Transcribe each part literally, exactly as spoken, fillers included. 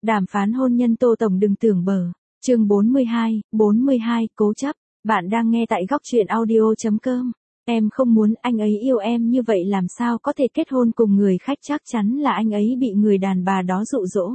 Đàm phán hôn nhân Tô Tổng đừng tưởng bờ. Chương bốn mươi hai, bốn mươi hai, cố chấp. Bạn đang nghe tại góc truyện audio chấm com. Em không muốn anh ấy yêu em như vậy làm sao có thể kết hôn cùng người khách, chắc chắn là anh ấy bị người đàn bà đó dụ dỗ.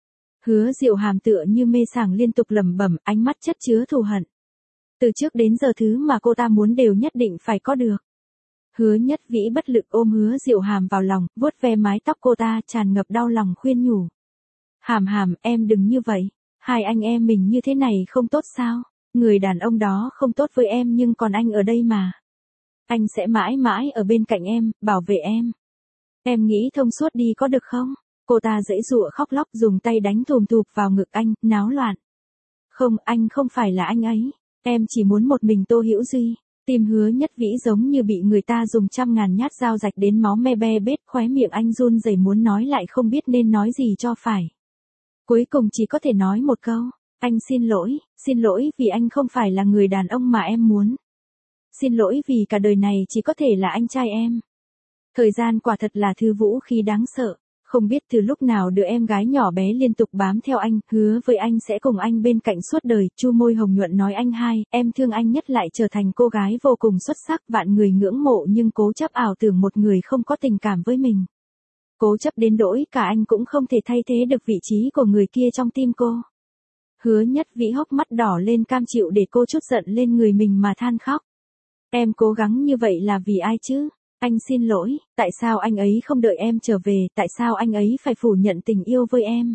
Hứa Diệu Hàm tựa như mê sảng liên tục lẩm bẩm, ánh mắt chất chứa thù hận. Từ trước đến giờ thứ mà cô ta muốn đều nhất định phải có được. Hứa Nhất Vĩ bất lực ôm Hứa Diệu Hàm vào lòng, vuốt ve mái tóc cô ta, tràn ngập đau lòng khuyên nhủ. Hàm Hàm, em đừng như vậy, hai anh em mình như thế này không tốt sao? Người đàn ông đó không tốt với em nhưng còn anh ở đây mà. Anh sẽ mãi mãi ở bên cạnh em, bảo vệ em. Em nghĩ thông suốt đi có được không? Cô ta giãy giụa khóc lóc, dùng tay đánh thùm thụp vào ngực anh, náo loạn. Không, anh không phải là anh ấy. Em chỉ muốn một mình Tô Hữu Duy. Tim Hứa Nhất Vĩ giống như bị người ta dùng trăm ngàn nhát dao rạch đến máu me be bết, khóe miệng anh run rẩy muốn nói lại không biết nên nói gì cho phải. Cuối cùng chỉ có thể nói một câu, anh xin lỗi, xin lỗi vì anh không phải là người đàn ông mà em muốn. Xin lỗi vì cả đời này chỉ có thể là anh trai em. Thời gian quả thật là thứ vũ khí đáng sợ. Không biết từ lúc nào đứa em gái nhỏ bé liên tục bám theo anh, hứa với anh sẽ cùng anh bên cạnh suốt đời, chu môi hồng nhuận nói anh hai, em thương anh nhất lại trở thành cô gái vô cùng xuất sắc, vạn người ngưỡng mộ nhưng cố chấp ảo tưởng một người không có tình cảm với mình. Cố chấp đến nỗi cả anh cũng không thể thay thế được vị trí của người kia trong tim cô. Hứa Nhất Vĩ hốc mắt đỏ lên, cam chịu để cô trút giận lên người mình mà than khóc. Em cố gắng như vậy là vì ai chứ? Anh xin lỗi, tại sao anh ấy không đợi em trở về, tại sao anh ấy phải phủ nhận tình yêu với em?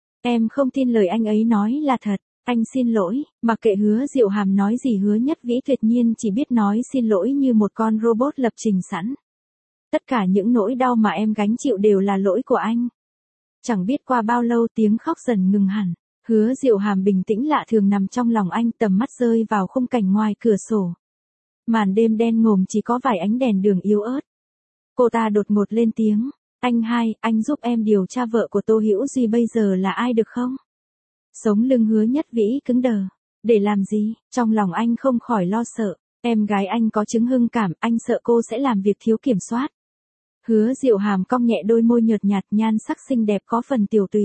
Em không tin lời anh ấy nói là thật, anh xin lỗi, mặc kệ Hứa Diệu Hàm nói gì Hứa Nhất Vĩ tuyệt nhiên chỉ biết nói xin lỗi như một con robot lập trình sẵn. Tất cả những nỗi đau mà em gánh chịu đều là lỗi của anh. Chẳng biết qua bao lâu tiếng khóc dần ngừng hẳn, Hứa Diệu Hàm bình tĩnh lạ thường nằm trong lòng anh, tầm mắt rơi vào khung cảnh ngoài cửa sổ. Màn đêm đen ngòm chỉ có vài ánh đèn đường yếu ớt. Cô ta đột ngột lên tiếng, anh hai, anh giúp em điều tra vợ của Tô Hữu Duy bây giờ là ai được không? Sống lưng Hứa Nhất Vĩ cứng đờ. Để làm gì? Trong lòng anh không khỏi lo sợ. Em gái anh có chứng hưng cảm, anh sợ cô sẽ làm việc thiếu kiểm soát. Hứa Diệu Hàm cong nhẹ đôi môi nhợt nhạt, nhan sắc xinh đẹp có phần tiểu tụy.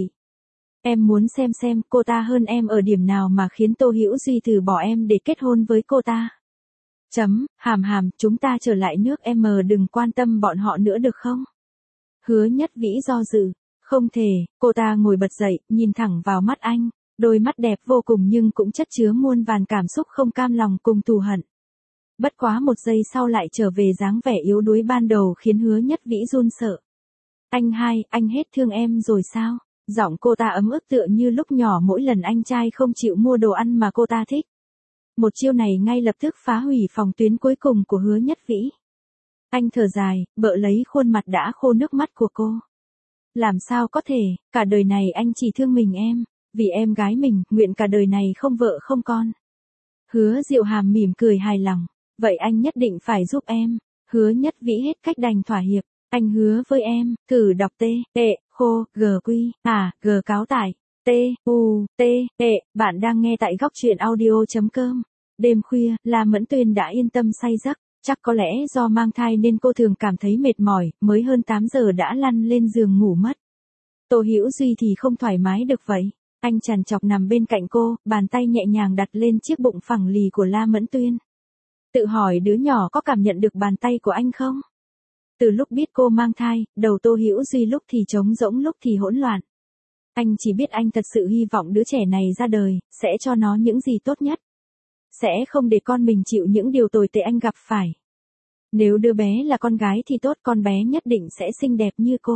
Em muốn xem xem cô ta hơn em ở điểm nào mà khiến Tô Hữu Duy từ bỏ em để kết hôn với cô ta. Chấm, Hàm Hàm, chúng ta trở lại nước em, đừng quan tâm bọn họ nữa được không? Hứa Nhất Vĩ do dự, không thể, cô ta ngồi bật dậy, nhìn thẳng vào mắt anh, đôi mắt đẹp vô cùng nhưng cũng chất chứa muôn vàn cảm xúc không cam lòng cùng thù hận. Bất quá một giây sau lại trở về dáng vẻ yếu đuối ban đầu khiến Hứa Nhất Vĩ run sợ. Anh hai, anh hết thương em rồi sao? Giọng cô ta ấm ức tựa như lúc nhỏ mỗi lần anh trai không chịu mua đồ ăn mà cô ta thích. Một chiêu này ngay lập tức phá hủy phòng tuyến cuối cùng của Hứa Nhất Vĩ. Anh thở dài, bợ lấy khuôn mặt đã khô nước mắt của cô. Làm sao có thể, cả đời này anh chỉ thương mình em, vì em gái mình, nguyện cả đời này không vợ không con. Hứa Diệu Hàm mỉm cười hài lòng, vậy anh nhất định phải giúp em. Hứa Nhất Vĩ hết cách đành thỏa hiệp, anh hứa với em, cử đọc T, tệ, khô, g quy, à, g cáo tải. T, U, T, T, bạn đang nghe tại góc truyện audio chấm com. Đêm khuya, La Mẫn Tuyên đã yên tâm say giấc, chắc có lẽ do mang thai nên cô thường cảm thấy mệt mỏi, mới hơn tám giờ đã lăn lên giường ngủ mất. Tô Hữu Duy thì không thoải mái được vậy, anh trằn trọc nằm bên cạnh cô, bàn tay nhẹ nhàng đặt lên chiếc bụng phẳng lì của La Mẫn Tuyên. Tự hỏi đứa nhỏ có cảm nhận được bàn tay của anh không? Từ lúc biết cô mang thai, đầu Tô Hữu Duy lúc thì trống rỗng lúc thì hỗn loạn. Anh chỉ biết anh thật sự hy vọng đứa trẻ này ra đời, sẽ cho nó những gì tốt nhất. Sẽ không để con mình chịu những điều tồi tệ anh gặp phải. Nếu đứa bé là con gái thì tốt, con bé nhất định sẽ xinh đẹp như cô.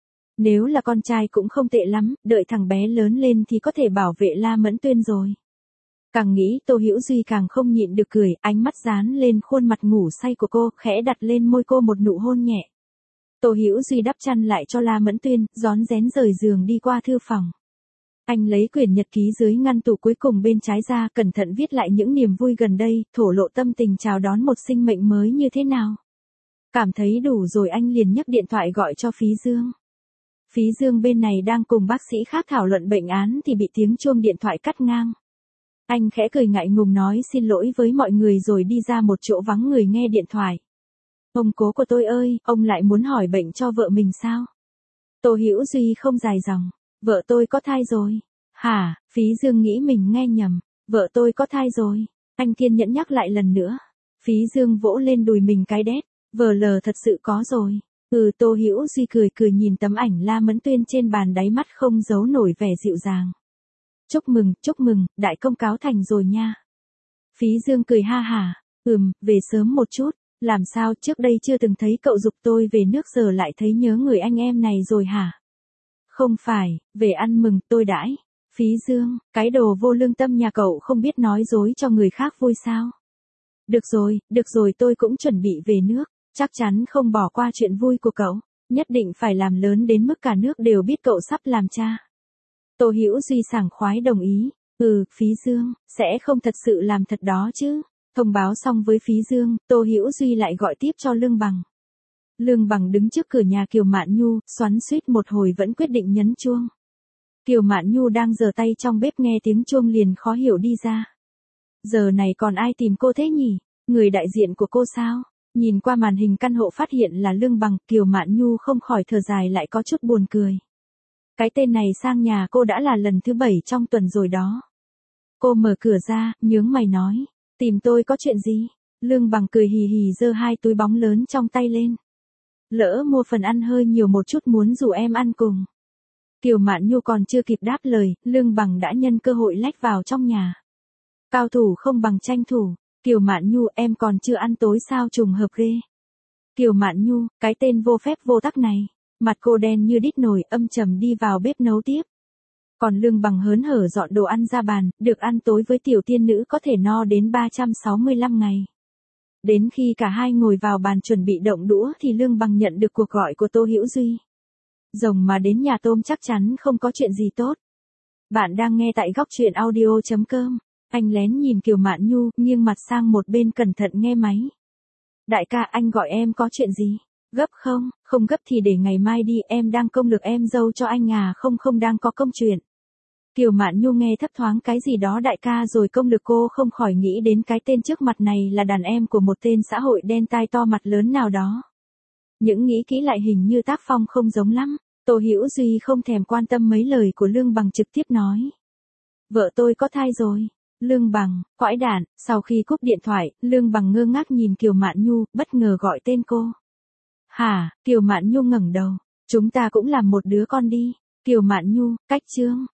Nếu là con trai cũng không tệ lắm, đợi thằng bé lớn lên thì có thể bảo vệ La Mẫn Tuyên rồi. Càng nghĩ Tô Hữu Duy càng không nhịn được cười, ánh mắt dán lên khuôn mặt ngủ say của cô, khẽ đặt lên môi cô một nụ hôn nhẹ. Tô Hữu Duy đắp chăn lại cho La Mẫn Tuyên, rón rén rời giường đi qua thư phòng. Anh lấy quyển nhật ký dưới ngăn tủ cuối cùng bên trái ra, cẩn thận viết lại những niềm vui gần đây, thổ lộ tâm tình chào đón một sinh mệnh mới như thế nào. Cảm thấy đủ rồi anh liền nhấc điện thoại gọi cho Phí Dương. Phí Dương bên này đang cùng bác sĩ khác thảo luận bệnh án thì bị tiếng chuông điện thoại cắt ngang. Anh khẽ cười ngại ngùng nói xin lỗi với mọi người rồi đi ra một chỗ vắng người nghe điện thoại. Ông cố của tôi ơi, ông lại muốn hỏi bệnh cho vợ mình sao? Tô Hữu Duy không dài dòng. Vợ tôi có thai rồi. Hả, Phí Dương nghĩ mình nghe nhầm. Vợ tôi có thai rồi. Anh kiên nhẫn nhắc lại lần nữa. Phí Dương vỗ lên đùi mình cái đét. Vờ lờ thật sự có rồi. Ừ, Tô Hữu Duy cười cười nhìn tấm ảnh La Mẫn Tuyên trên bàn, đáy mắt không giấu nổi vẻ dịu dàng. Chúc mừng, chúc mừng, đại công cáo thành rồi nha. Phí Dương cười ha hả. Ừm, về sớm một chút. Làm sao trước đây chưa từng thấy cậu giục tôi về nước giờ lại thấy nhớ người anh em này rồi hả? Không phải, về ăn mừng tôi đãi. Phí Dương, cái đồ vô lương tâm nhà cậu không biết nói dối cho người khác vui sao? Được rồi, được rồi, tôi cũng chuẩn bị về nước. Chắc chắn không bỏ qua chuyện vui của cậu. Nhất định phải làm lớn đến mức cả nước đều biết cậu sắp làm cha. Tô Hữu Duy sảng khoái đồng ý. Ừ, Phí Dương, sẽ không thật sự làm thật đó chứ. Thông báo xong với Phí Dương, Tô Hữu Duy lại gọi tiếp cho Lương Bằng. Lương Bằng đứng trước cửa nhà Kiều Mạn Nhu, xoắn xuýt một hồi vẫn quyết định nhấn chuông. Kiều Mạn Nhu đang giở tay trong bếp nghe tiếng chuông liền khó hiểu đi ra. Giờ này còn ai tìm cô thế nhỉ? Người đại diện của cô sao? Nhìn qua màn hình căn hộ phát hiện là Lương Bằng, Kiều Mạn Nhu không khỏi thở dài lại có chút buồn cười. Cái tên này sang nhà cô đã là lần thứ bảy trong tuần rồi đó. Cô mở cửa ra, nhướng mày nói. Tìm tôi có chuyện gì? Lương Bằng cười hì hì giơ hai túi bóng lớn trong tay lên. Lỡ mua phần ăn hơi nhiều một chút muốn rủ em ăn cùng. Kiều Mạn Nhu còn chưa kịp đáp lời, Lương Bằng đã nhân cơ hội lách vào trong nhà. Cao thủ không bằng tranh thủ. Kiều Mạn Nhu, em còn chưa ăn tối sao, trùng hợp ghê. Kiều Mạn Nhu, cái tên vô phép vô tắc này. Mặt cô đen như đít nồi, âm trầm đi vào bếp nấu tiếp. Còn Lương Bằng hớn hở dọn đồ ăn ra bàn, được ăn tối với tiểu tiên nữ có thể no đến ba trăm sáu mươi lăm ngày. Đến khi cả hai ngồi vào bàn chuẩn bị động đũa thì Lương Bằng nhận được cuộc gọi của Tô Hữu Duy. Rồng mà đến nhà tôm chắc chắn không có chuyện gì tốt. Bạn đang nghe tại góc truyện audio chấm com. Anh lén nhìn Kiều Mạn Nhu, nghiêng mặt sang một bên cẩn thận nghe máy. Đại ca, anh gọi em có chuyện gì? Gấp không? Không gấp thì để ngày mai đi, em đang công lược em dâu cho anh à. Không không đang có công chuyện. Kiều Mạn Nhu nghe thấp thoáng cái gì đó đại ca rồi công lược, cô không khỏi nghĩ đến cái tên trước mặt này là đàn em của một tên xã hội đen tai to mặt lớn nào đó. Những nghĩ kỹ lại hình như tác phong không giống lắm. Tô Hữu Duy không thèm quan tâm mấy lời của Lương Bằng, trực tiếp nói. Vợ tôi có thai rồi. Lương Bằng, quãi đản. Sau khi cúp điện thoại, Lương Bằng ngơ ngác nhìn Kiều Mạn Nhu, bất ngờ gọi tên cô. Hả? Kiều Mạn Nhu ngẩng đầu. Chúng ta cũng làm một đứa con đi. Kiều Mạn Nhu, cách chương.